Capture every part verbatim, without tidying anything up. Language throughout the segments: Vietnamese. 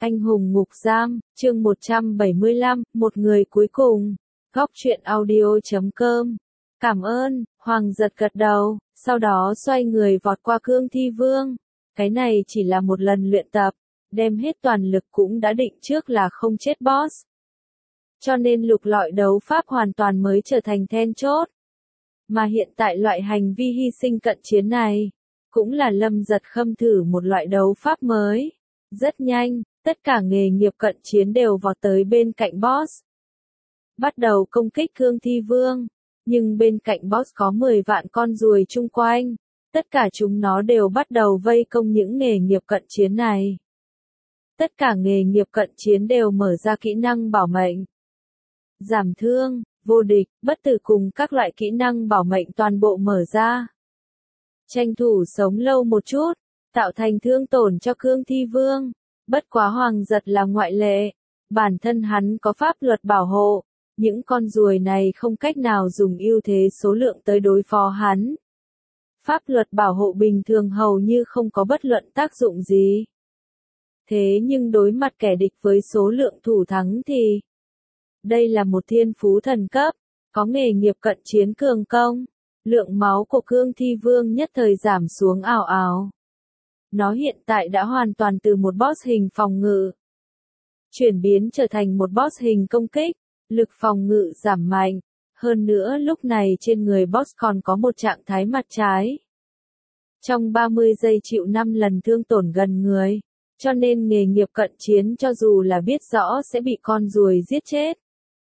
Anh hùng ngục giam, chương một trăm bảy mươi lăm, một người cuối cùng. Góc truyện audio chấm com. Cảm ơn, Hoàng giật gật đầu, sau đó xoay người vọt qua Cương Thi Vương. Cái này chỉ là một lần luyện tập, đem hết toàn lực cũng đã định trước là không chết boss. Cho nên lục lọi đấu pháp hoàn toàn mới trở thành then chốt. Mà hiện tại loại hành vi hy sinh cận chiến này, cũng là Lâm Giật Khâm thử một loại đấu pháp mới. Rất nhanh, tất cả nghề nghiệp cận chiến đều vọt tới bên cạnh boss. Bắt đầu công kích Cương Thi Vương, nhưng bên cạnh boss có mười vạn con ruồi chung quanh. Tất cả chúng nó đều bắt đầu vây công những nghề nghiệp cận chiến này. Tất cả nghề nghiệp cận chiến đều mở ra kỹ năng bảo mệnh. Giảm thương, vô địch, bất tử cùng các loại kỹ năng bảo mệnh toàn bộ mở ra. Tranh thủ sống lâu một chút, tạo thành thương tổn cho Cương Thi Vương. Bất quá Hoàng giật là ngoại lệ. Bản thân hắn có pháp luật bảo hộ. Những con ruồi này không cách nào dùng ưu thế số lượng tới đối phó hắn. Pháp luật bảo hộ bình thường hầu như không có bất luận tác dụng gì. Thế nhưng đối mặt kẻ địch với số lượng thủ thắng thì... Đây là một thiên phú thần cấp, có nghề nghiệp cận chiến cường công. Lượng máu của Cương Thi Vương nhất thời giảm xuống ảo ảo. Nó hiện tại đã hoàn toàn từ một boss hình phòng ngự, chuyển biến trở thành một boss hình công kích, lực phòng ngự giảm mạnh. Hơn nữa lúc này trên người boss còn có một trạng thái mặt trái. Trong ba mươi giây chịu năm lần thương tổn gần người, cho nên nghề nghiệp cận chiến cho dù là biết rõ sẽ bị con ruồi giết chết,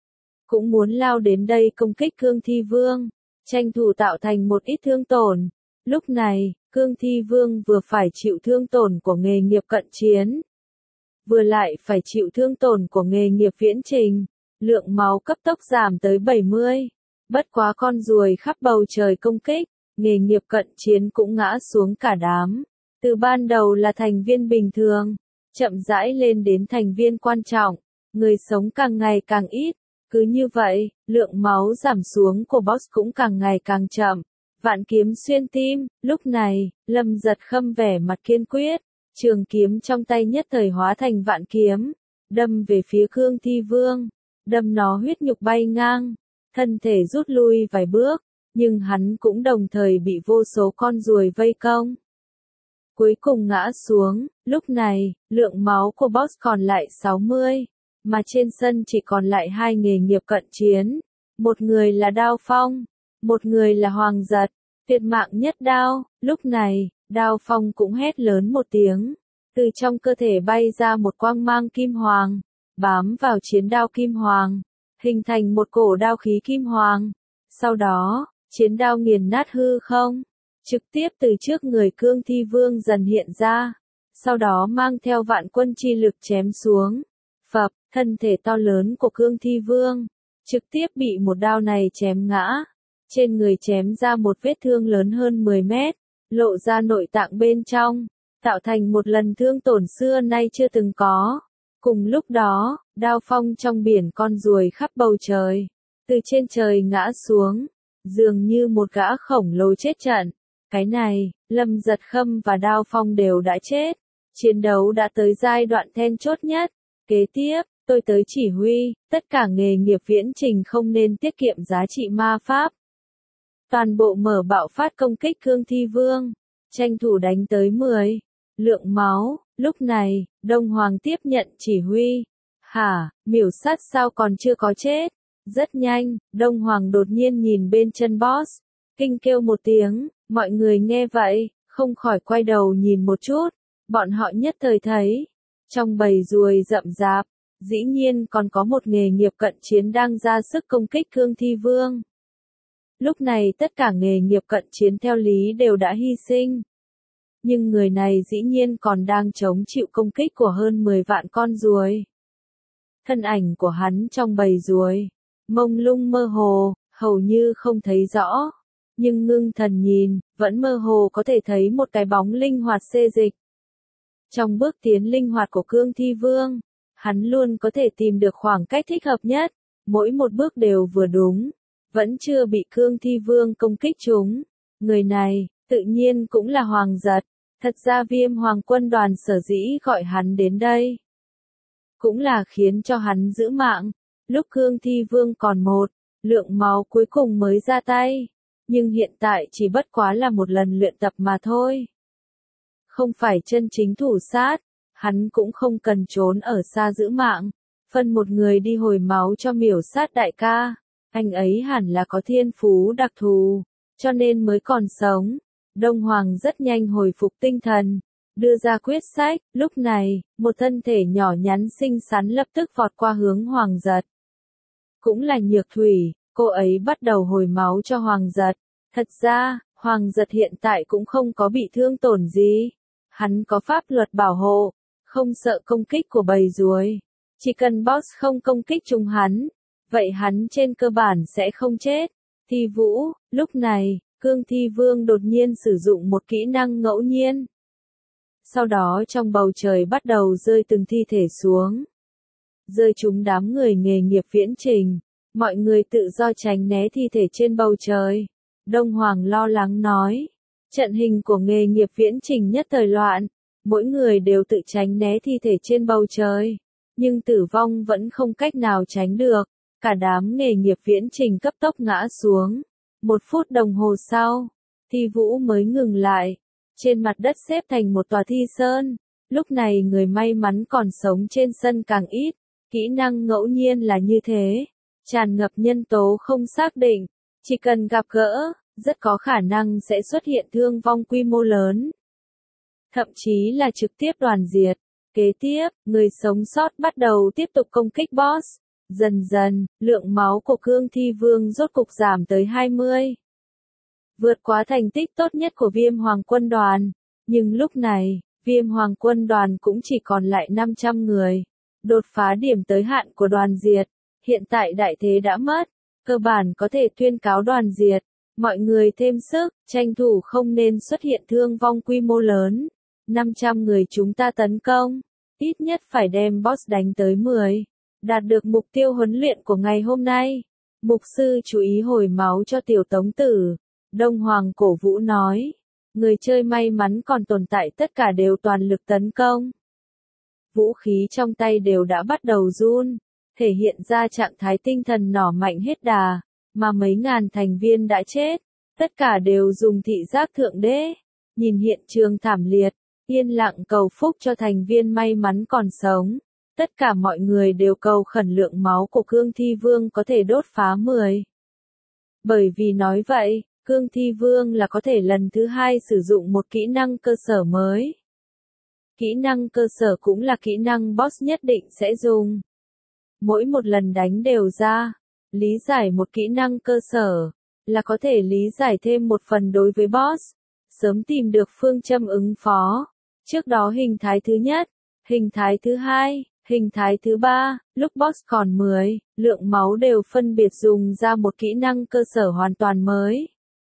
cũng muốn lao đến đây công kích Cương Thi Vương, tranh thủ tạo thành một ít thương tổn. Lúc này, Cương Thi Vương vừa phải chịu thương tổn của nghề nghiệp cận chiến, vừa lại phải chịu thương tổn của nghề nghiệp viễn trình, lượng máu cấp tốc giảm tới bảy mươi. Bất quá con ruồi khắp bầu trời công kích, nghề nghiệp cận chiến cũng ngã xuống cả đám. Từ ban đầu là thành viên bình thường, chậm rãi lên đến thành viên quan trọng, người sống càng ngày càng ít. Cứ như vậy, lượng máu giảm xuống của boss cũng càng ngày càng chậm. Vạn kiếm xuyên tim, lúc này, Lâm Giật Khâm vẻ mặt kiên quyết, trường kiếm trong tay nhất thời hóa thành vạn kiếm, đâm về phía Cương Thi Vương, đâm nó huyết nhục bay ngang, thân thể rút lui vài bước, nhưng hắn cũng đồng thời bị vô số con ruồi vây công. Cuối cùng ngã xuống, lúc này, lượng máu của boss còn lại sáu mươi, mà trên sân chỉ còn lại hai nghề nghiệp cận chiến, một người là Đao Phong, một người là Hoàng giật. Tuyệt mạng nhất đao, lúc này, Đao Phong cũng hét lớn một tiếng, từ trong cơ thể bay ra một quang mang kim hoàng, bám vào chiến đao kim hoàng, hình thành một cổ đao khí kim hoàng. Sau đó, chiến đao nghiền nát hư không, trực tiếp từ trước người Cương Thi Vương dần hiện ra, sau đó mang theo vạn quân chi lực chém xuống. Phập, thân thể to lớn của Cương Thi Vương, trực tiếp bị một đao này chém ngã. Trên người chém ra một vết thương lớn hơn mười mét, lộ ra nội tạng bên trong, tạo thành một lần thương tổn xưa nay chưa từng có. Cùng lúc đó, Đao Phong trong biển con ruồi khắp bầu trời, từ trên trời ngã xuống, dường như một gã khổng lồ chết trận. Cái này, Lâm Giật Khâm và Đao Phong đều đã chết. Chiến đấu đã tới giai đoạn then chốt nhất. Kế tiếp, tôi tới chỉ huy, tất cả nghề nghiệp viễn trình không nên tiết kiệm giá trị ma pháp. Toàn bộ mở bạo phát công kích Cương Thi Vương, tranh thủ đánh tới mười. Lượng máu, lúc này, Đông Hoàng tiếp nhận chỉ huy. Hả, miểu sát sao còn chưa có chết? Rất nhanh, Đông Hoàng đột nhiên nhìn bên chân boss, kinh kêu một tiếng, mọi người nghe vậy, không khỏi quay đầu nhìn một chút, bọn họ nhất thời thấy, trong bầy ruồi rậm rạp, dĩ nhiên còn có một nghề nghiệp cận chiến đang ra sức công kích Cương Thi Vương. Lúc này tất cả nghề nghiệp cận chiến theo lý đều đã hy sinh. Nhưng người này dĩ nhiên còn đang chống chịu công kích của hơn mười vạn con ruồi. Thân ảnh của hắn trong bầy ruồi, mông lung mơ hồ, hầu như không thấy rõ. Nhưng ngưng thần nhìn, vẫn mơ hồ có thể thấy một cái bóng linh hoạt xê dịch. Trong bước tiến linh hoạt của Cương Thi Vương, hắn luôn có thể tìm được khoảng cách thích hợp nhất, mỗi một bước đều vừa đúng. Vẫn chưa bị Cương Thi Vương công kích chúng. Người này, tự nhiên cũng là Hoàng giật. Thật ra Viêm Hoàng quân đoàn sở dĩ gọi hắn đến đây, cũng là khiến cho hắn giữ mạng. Lúc Cương Thi Vương còn một lượng máu cuối cùng mới ra tay, nhưng hiện tại chỉ bất quá là một lần luyện tập mà thôi. Không phải chân chính thủ sát, hắn cũng không cần trốn ở xa giữ mạng, phân một người đi hồi máu cho Miểu Sát đại ca. Anh ấy hẳn là có thiên phú đặc thù, cho nên mới còn sống. Đông Hoàng rất nhanh hồi phục tinh thần, đưa ra quyết sách. Lúc này, một thân thể nhỏ nhắn xinh xắn lập tức vọt qua hướng Hoàng Giật. Cũng là Nhược Thủy, cô ấy bắt đầu hồi máu cho Hoàng Giật. Thật ra, Hoàng Giật hiện tại cũng không có bị thương tổn gì. Hắn có pháp luật bảo hộ, không sợ công kích của bầy ruồi. Chỉ cần boss không công kích trúng hắn, vậy hắn trên cơ bản sẽ không chết. Thi Vũ, lúc này, Cương Thi Vương đột nhiên sử dụng một kỹ năng ngẫu nhiên. Sau đó trong bầu trời bắt đầu rơi từng thi thể xuống. Rơi trúng đám người nghề nghiệp viễn trình. Mọi người tự do tránh né thi thể trên bầu trời. Đông Hoàng lo lắng nói. Trận hình của nghề nghiệp viễn trình nhất thời loạn. Mỗi người đều tự tránh né thi thể trên bầu trời. Nhưng tử vong vẫn không cách nào tránh được. Cả đám nghề nghiệp viễn trình cấp tốc ngã xuống. Một phút đồng hồ sau, Thi Vũ mới ngừng lại. Trên mặt đất xếp thành một tòa thi sơn. Lúc này người may mắn còn sống trên sân càng ít. Kỹ năng ngẫu nhiên là như thế. Tràn ngập nhân tố không xác định. Chỉ cần gặp gỡ, rất có khả năng sẽ xuất hiện thương vong quy mô lớn. Thậm chí là trực tiếp đoàn diệt. Kế tiếp, người sống sót bắt đầu tiếp tục công kích boss. Dần dần, lượng máu của Cương Thi Vương rốt cục giảm tới hai mươi. Vượt quá thành tích tốt nhất của Viêm Hoàng quân đoàn. Nhưng lúc này, Viêm Hoàng quân đoàn cũng chỉ còn lại năm trăm người. Đột phá điểm tới hạn của đoàn diệt. Hiện tại đại thế đã mất. Cơ bản có thể tuyên cáo đoàn diệt. Mọi người thêm sức, tranh thủ không nên xuất hiện thương vong quy mô lớn. năm trăm người chúng ta tấn công. Ít nhất phải đem boss đánh tới mười. Đạt được mục tiêu huấn luyện của ngày hôm nay. Mục sư chú ý hồi máu cho tiểu tống tử. Đông Hoàng cổ vũ nói. Người chơi may mắn còn tồn tại tất cả đều toàn lực tấn công. Vũ khí trong tay đều đã bắt đầu run. Thể hiện ra trạng thái tinh thần nỏ mạnh hết đà. Mà mấy ngàn thành viên đã chết. Tất cả đều dùng thị giác thượng đế. Nhìn hiện trường thảm liệt. Yên lặng cầu phúc cho thành viên may mắn còn sống. Tất cả mọi người đều cầu khẩn lượng máu của Cương Thi Vương có thể đốt phá mười. Bởi vì nói vậy, Cương Thi Vương là có thể lần thứ hai sử dụng một kỹ năng cơ sở mới. Kỹ năng cơ sở cũng là kỹ năng boss nhất định sẽ dùng. Mỗi một lần đánh đều ra. Lý giải một kỹ năng cơ sở là có thể lý giải thêm một phần đối với boss. Sớm tìm được phương châm ứng phó. Trước đó hình thái thứ nhất, hình thái thứ hai, hình thái thứ ba, lúc boss còn mười, lượng máu đều phân biệt dùng ra một kỹ năng cơ sở hoàn toàn mới.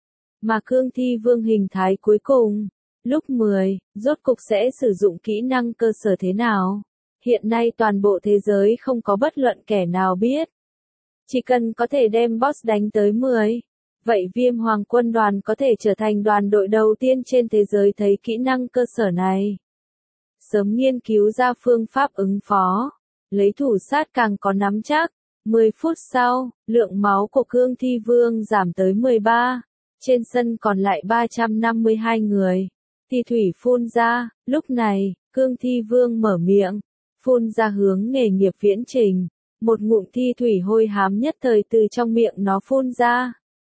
Mà Cương Thi Vương hình thái cuối cùng, lúc mười, rốt cục sẽ sử dụng kỹ năng cơ sở thế nào? Hiện nay toàn bộ thế giới không có bất luận kẻ nào biết. Chỉ cần có thể đem boss đánh tới mười, vậy Viêm Hoàng quân đoàn có thể trở thành đoàn đội đầu tiên trên thế giới thấy kỹ năng cơ sở này. Sớm nghiên cứu ra phương pháp ứng phó, lấy thủ sát càng có nắm chắc. mười phút sau, lượng máu của Cương Thi Vương giảm tới mười ba. Trên sân còn lại ba trăm năm mươi hai người. Thi thủy phun ra, lúc này, Cương Thi Vương mở miệng, phun ra hướng nghề nghiệp viễn trình. Một ngụm thi thủy hôi hám nhất thời từ trong miệng nó phun ra.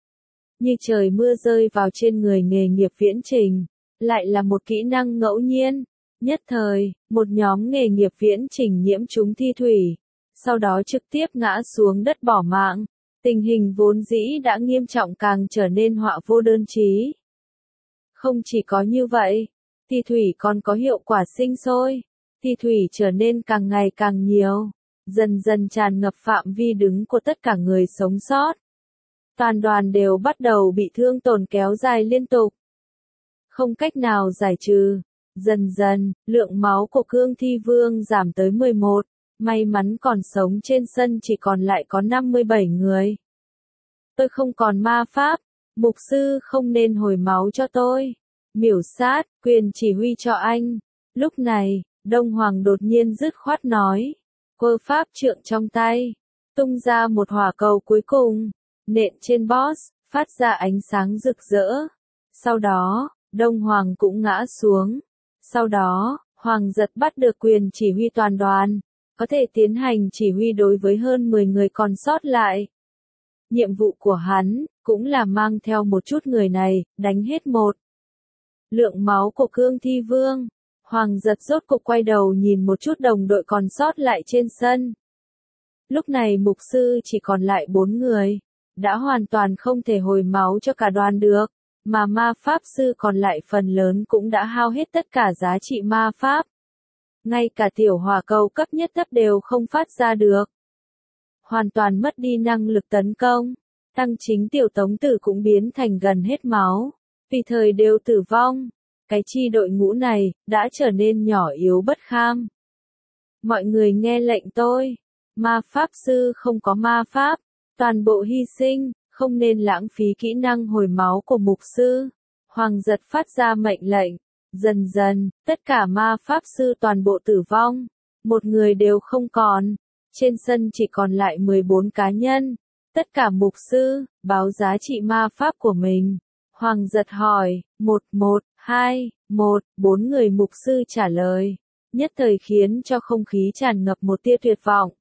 Như trời mưa rơi vào trên người nghề nghiệp viễn trình. Lại là một kỹ năng ngẫu nhiên. Nhất thời, một nhóm nghề nghiệp viễn trình nhiễm trúng thi thủy. Sau đó trực tiếp ngã xuống đất bỏ mạng. Tình hình vốn dĩ đã nghiêm trọng càng trở nên họa vô đơn chí. Không chỉ có như vậy, thi thủy còn có hiệu quả sinh sôi. Thi thủy trở nên càng ngày càng nhiều. Dần dần tràn ngập phạm vi đứng của tất cả người sống sót. Toàn đoàn đều bắt đầu bị thương tổn kéo dài liên tục. Không cách nào giải trừ. Dần dần, lượng máu của Cương Thi Vương giảm tới mười một. May mắn còn sống trên sân chỉ còn lại có năm mươi bảy người. Tôi không còn ma pháp. Mục sư không nên hồi máu cho tôi. Miểu Sát, quyền chỉ huy cho anh. Lúc này, Đông Hoàng đột nhiên dứt khoát nói. quơ pháp trượng trong tay, tung ra một hỏa cầu cuối cùng, nện trên boss, phát ra ánh sáng rực rỡ. Sau đó, Đông Hoàng cũng ngã xuống. Sau đó, Hoàng Giật bắt được quyền chỉ huy toàn đoàn, có thể tiến hành chỉ huy đối với hơn mười người còn sót lại. Nhiệm vụ của hắn, cũng là mang theo một chút người này, đánh hết một lượng máu của Cương Thi Vương. Hoàng Giật rốt cục quay đầu nhìn một chút đồng đội còn sót lại trên sân. Lúc này mục sư chỉ còn lại bốn người, đã hoàn toàn không thể hồi máu cho cả đoàn được, mà ma pháp sư còn lại phần lớn cũng đã hao hết tất cả giá trị ma pháp. Ngay cả tiểu hỏa cầu cấp nhất thấp đều không phát ra được. Hoàn toàn mất đi năng lực tấn công, tăng chính tiểu tống tử cũng biến thành gần hết máu, tùy thời đều tử vong. Cái chi đội ngũ này, đã trở nên nhỏ yếu bất kham. Mọi người nghe lệnh tôi, ma pháp sư không có ma pháp, toàn bộ hy sinh, không nên lãng phí kỹ năng hồi máu của mục sư. Hoàng Giật phát ra mệnh lệnh, dần dần, tất cả ma pháp sư toàn bộ tử vong, một người đều không còn, trên sân chỉ còn lại mười bốn cá nhân, tất cả mục sư, báo giá trị ma pháp của mình. Hoàng Giật hỏi, một, một, hai, một, bốn người mục sư trả lời, nhất thời khiến cho không khí tràn ngập một tia tuyệt vọng.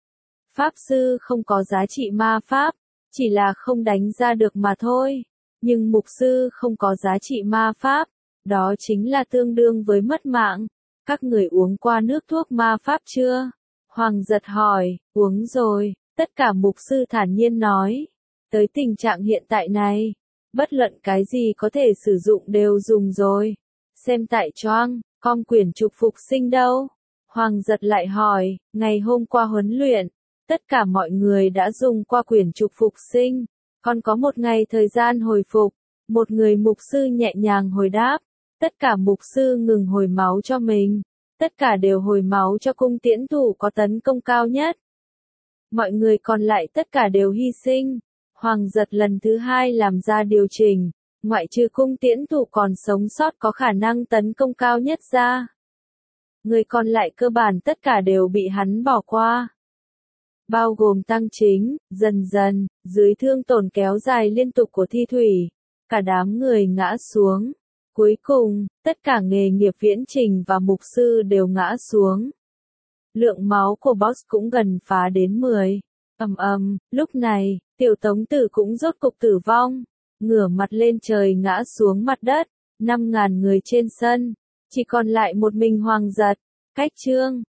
Pháp sư không có giá trị ma pháp, chỉ là không đánh ra được mà thôi, nhưng mục sư không có giá trị ma pháp, đó chính là tương đương với mất mạng. Các người uống qua nước thuốc ma pháp chưa? Hoàng Giật hỏi, uống rồi, tất cả mục sư thản nhiên nói, tới tình trạng hiện tại này, bất luận cái gì có thể sử dụng đều dùng rồi. Xem tại choang, com quyển trục phục sinh đâu? Hoàng Giật lại hỏi, ngày hôm qua huấn luyện, tất cả mọi người đã dùng qua quyển trục phục sinh, còn có một ngày thời gian hồi phục. Một người mục sư nhẹ nhàng hồi đáp, tất cả mục sư ngừng hồi máu cho mình, tất cả đều hồi máu cho cung tiễn thủ có tấn công cao nhất. Mọi người còn lại tất cả đều hy sinh. Hoàng Giật lần thứ hai làm ra điều chỉnh, ngoại trừ cung tiễn thủ còn sống sót có khả năng tấn công cao nhất ra. Người còn lại cơ bản tất cả đều bị hắn bỏ qua. Bao gồm tăng chính, dần dần, dưới thương tổn kéo dài liên tục của thi thủy, cả đám người ngã xuống. Cuối cùng, tất cả nghề nghiệp viễn trình và mục sư đều ngã xuống. Lượng máu của boss cũng gần phá đến mười. Ầm ầm, lúc này, tiểu tống tử cũng rốt cục tử vong, ngửa mặt lên trời ngã xuống mặt đất, năm ngàn người trên sân, chỉ còn lại một mình Hoàng Giật. Cách chương